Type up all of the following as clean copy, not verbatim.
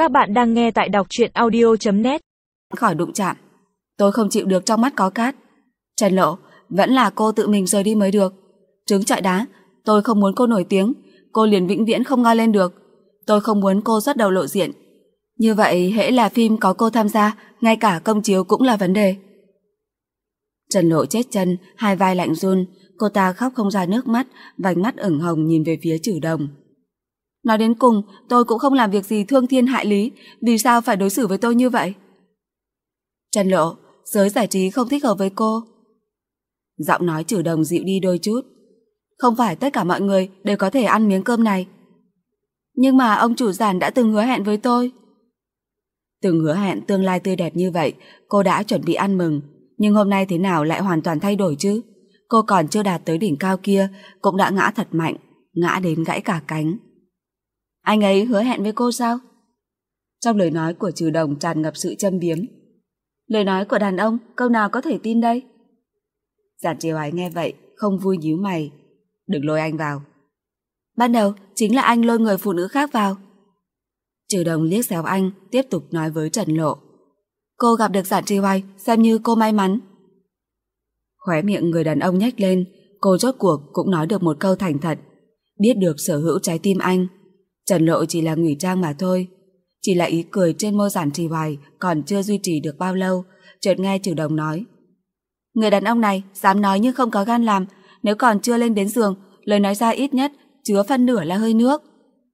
Các bạn đang nghe tại đọc truyện audio.net. Khỏi đụng chạm. Tôi không chịu được trong mắt có cát. Trần Lộ, vẫn là cô tự mình rời đi mới được. Trứng trọi đá, tôi không muốn cô nổi tiếng, cô liền vĩnh viễn không ngoi lên được. Tôi không muốn cô xuất đầu lộ diện. Như vậy hễ là phim có cô tham gia, ngay cả công chiếu cũng là vấn đề. Trần Lộ chết chân, hai vai lạnh run, cô ta khóc không ra nước mắt, vành mắt ửng hồng nhìn về phía Trử Đồng. Nói đến cùng, tôi cũng không làm việc gì thương thiên hại lý, vì sao phải đối xử với tôi như vậy? Trần Lộ, giới giải trí không thích hợp với cô. Giọng nói Trử Đồng dịu đi đôi chút. Không phải tất cả mọi người đều có thể ăn miếng cơm này. Nhưng mà ông chủ giản đã từng hứa hẹn với tôi. Từng hứa hẹn tương lai tươi đẹp như vậy, cô đã chuẩn bị ăn mừng. Nhưng hôm nay thế nào lại hoàn toàn thay đổi chứ? Cô còn chưa đạt tới đỉnh cao kia, cũng đã ngã thật mạnh, ngã đến gãy cả cánh. Anh ấy hứa hẹn với cô sao? Trong lời nói của Trử Đồng tràn ngập sự châm biếm. Lời nói của đàn ông, câu nào có thể tin đây? Giản Triều Ái nghe vậy, không vui nhíu mày. Đừng lôi anh vào. Ban đầu chính là anh lôi người phụ nữ khác vào. Trử Đồng liếc xéo anh, tiếp tục nói với Trần Lộ. Cô gặp được Giản Triều Ái, xem như cô may mắn. Khóe miệng người đàn ông nhếch lên, cô rốt cuộc cũng nói được một câu thành thật. Biết được sở hữu trái tim anh. Trần Lộ chỉ là ngụy trang mà thôi. Chỉ là ý cười trên môi Giản Trì Hoài còn chưa duy trì được bao lâu, chợt nghe Trử Đồng nói. Người đàn ông này dám nói nhưng không có gan làm, nếu còn chưa lên đến giường, lời nói ra ít nhất chứa phân nửa là hơi nước.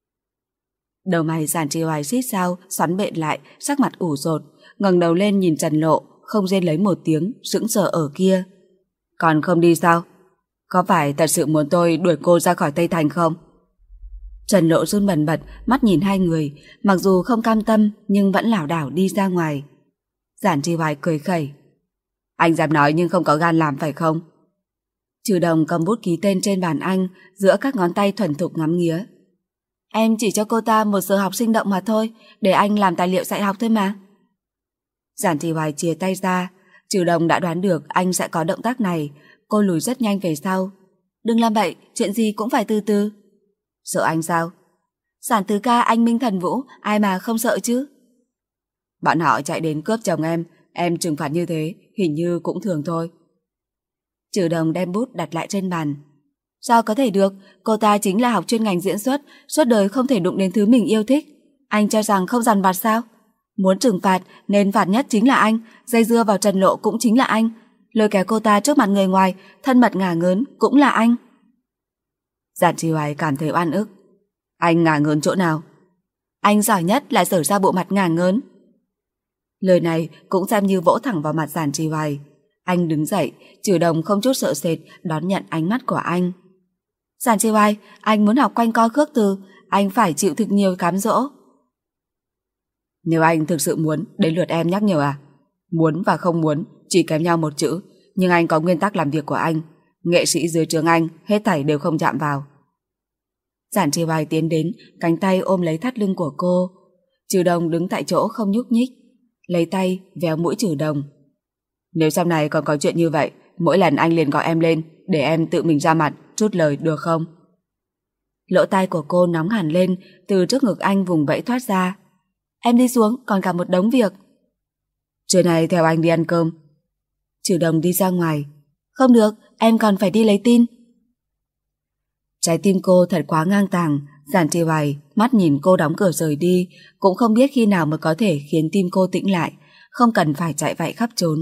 Đầu mày Giản Trì Hoài xít sao, xoắn bện lại, sắc mặt ủ rột, ngẩng đầu lên nhìn Trần Lộ, không rên lấy một tiếng, sững sờ ở kia. Còn không đi sao? Có phải thật sự muốn tôi đuổi cô ra khỏi Tây Thành không? Trần Lộ run bần bật, mắt nhìn hai người, mặc dù không cam tâm nhưng vẫn lảo đảo đi ra ngoài. Giản Trì Hoài cười khẩy. Anh dám nói nhưng không có gan làm phải không? Trử Đồng cầm bút ký tên trên bàn anh, giữa các ngón tay thuần thục ngắm nghía. Em chỉ cho cô ta một giờ học sinh động mà thôi, để anh làm tài liệu dạy học thôi mà. Giản Trì Hoài chìa tay ra, Trử Đồng đã đoán được anh sẽ có động tác này, cô lùi rất nhanh về sau. Đừng làm bậy, chuyện gì cũng phải từ từ. Sợ anh sao? Giản Tứ ca anh minh thần vũ, ai mà không sợ chứ? Bọn họ chạy đến cướp chồng em trừng phạt như thế, hình như cũng thường thôi. Trử Đồng đem bút đặt lại trên bàn. Sao có thể được, cô ta chính là học chuyên ngành diễn xuất, suốt đời không thể đụng đến thứ mình yêu thích. Anh cho rằng không dằn vặt sao? Muốn trừng phạt nên phạt nhất chính là anh, dây dưa vào Trần Lộ cũng chính là anh, lôi kéo cô ta trước mặt người ngoài, thân mật ngả ngớn cũng là anh. Giản Trì Hoài cảm thấy oan ức. Anh ngả ngớn chỗ nào? Anh giỏi nhất là dở ra bộ mặt ngả ngớn. Lời này cũng xem như vỗ thẳng vào mặt Giản Trì Hoài. Anh đứng dậy, Trử Đồng không chút sợ sệt đón nhận ánh mắt của anh. Giản Trì Hoài, anh muốn học quanh co khước từ, anh phải chịu thực nhiều cám dỗ. Nếu anh thực sự muốn, đến lượt em nhắc nhở à? Muốn và không muốn chỉ kém nhau một chữ, nhưng anh có nguyên tắc làm việc của anh. Nghệ sĩ dưới trướng anh hết thảy đều không chạm vào. Giản Trì Hoài tiến đến, cánh tay ôm lấy thắt lưng của cô. Trử Đồng đứng tại chỗ không nhúc nhích, lấy tay véo mũi Trử Đồng. Nếu sau này còn có chuyện như vậy, mỗi lần anh liền gọi em lên, để em tự mình ra mặt, chút lời được không? Lỗ tai của cô nóng hẳn lên, từ trước ngực anh vùng vẫy thoát ra. Em đi xuống, còn cả một đống việc. Trưa nay theo anh đi ăn cơm. Trử Đồng đi ra ngoài. Không được, em còn phải đi lấy tin. Trái tim cô thật quá ngang tàng. Giản Trì Hoài mắt nhìn cô đóng cửa rời đi, cũng không biết khi nào mới có thể khiến tim cô tĩnh lại, không cần phải chạy vạy khắp trốn.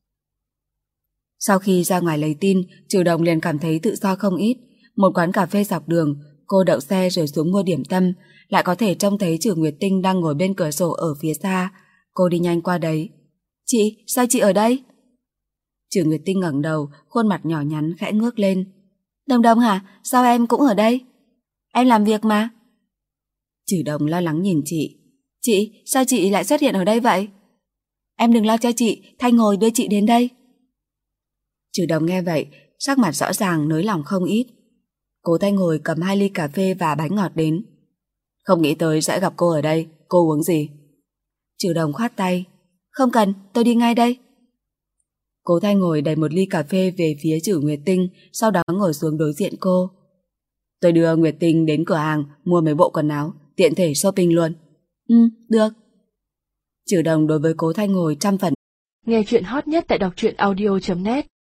Sau khi ra ngoài lấy tin, Trử Đồng liền cảm thấy tự do không ít. Một quán cà phê dọc đường, cô đậu xe rồi xuống mua điểm tâm, lại có thể trông thấy Trử Nguyệt Tinh đang ngồi bên cửa sổ ở phía xa. Cô đi nhanh qua đấy. Chị, sao chị ở đây? Trử Nguyệt Tinh ngẩng đầu, khuôn mặt nhỏ nhắn khẽ ngước lên. Đồng Đồng hả? Sao em cũng ở đây? Em làm việc mà. Trử Đồng lo lắng nhìn chị. Chị, sao chị lại xuất hiện ở đây vậy? Em đừng lo cho chị, Thanh ngồi đưa chị đến đây. Trử Đồng nghe vậy, sắc mặt rõ ràng nới lòng không ít. Cố Thanh ngồi cầm 2 ly cà phê và bánh ngọt đến. Không nghĩ tới sẽ gặp cô ở đây, cô uống gì? Trử Đồng khoát tay. Không cần, tôi đi ngay đây. Cố Thanh ngồi đẩy một ly cà phê về phía Trử Nguyệt Tinh, sau đó ngồi xuống đối diện cô. Tôi đưa Nguyệt Tinh đến cửa hàng mua mấy bộ quần áo, tiện thể shopping luôn. Được. Trừ Đồng đối với Cố Thanh Hồi 100%. Nghe chuyện hot nhất tại đọc truyện audio.net